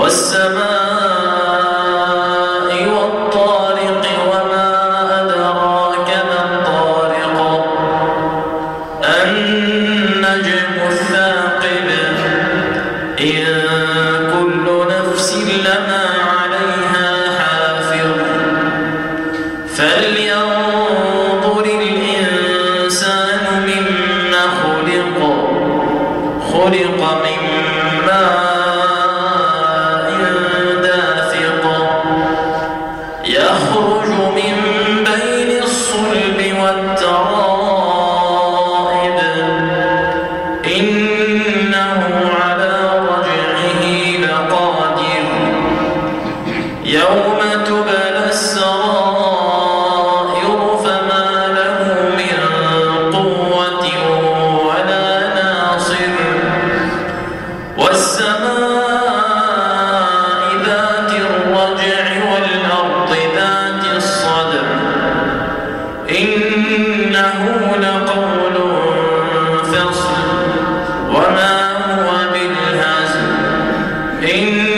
والسماء والطارق وما أدراك ما الطارق النجم الثاقب إن كل نفس لما عليها حافظ فلينظر الإنسان مما خلق من ماء دافق يخرج من بين الصلب والترائب إنه على رجعه لقادر يوم تبلى السرائر فما له من قوة ولا ناصر والسماء ذات الرجع والأرض ذات الصدع إنه لقول فصل وما هو بالهزل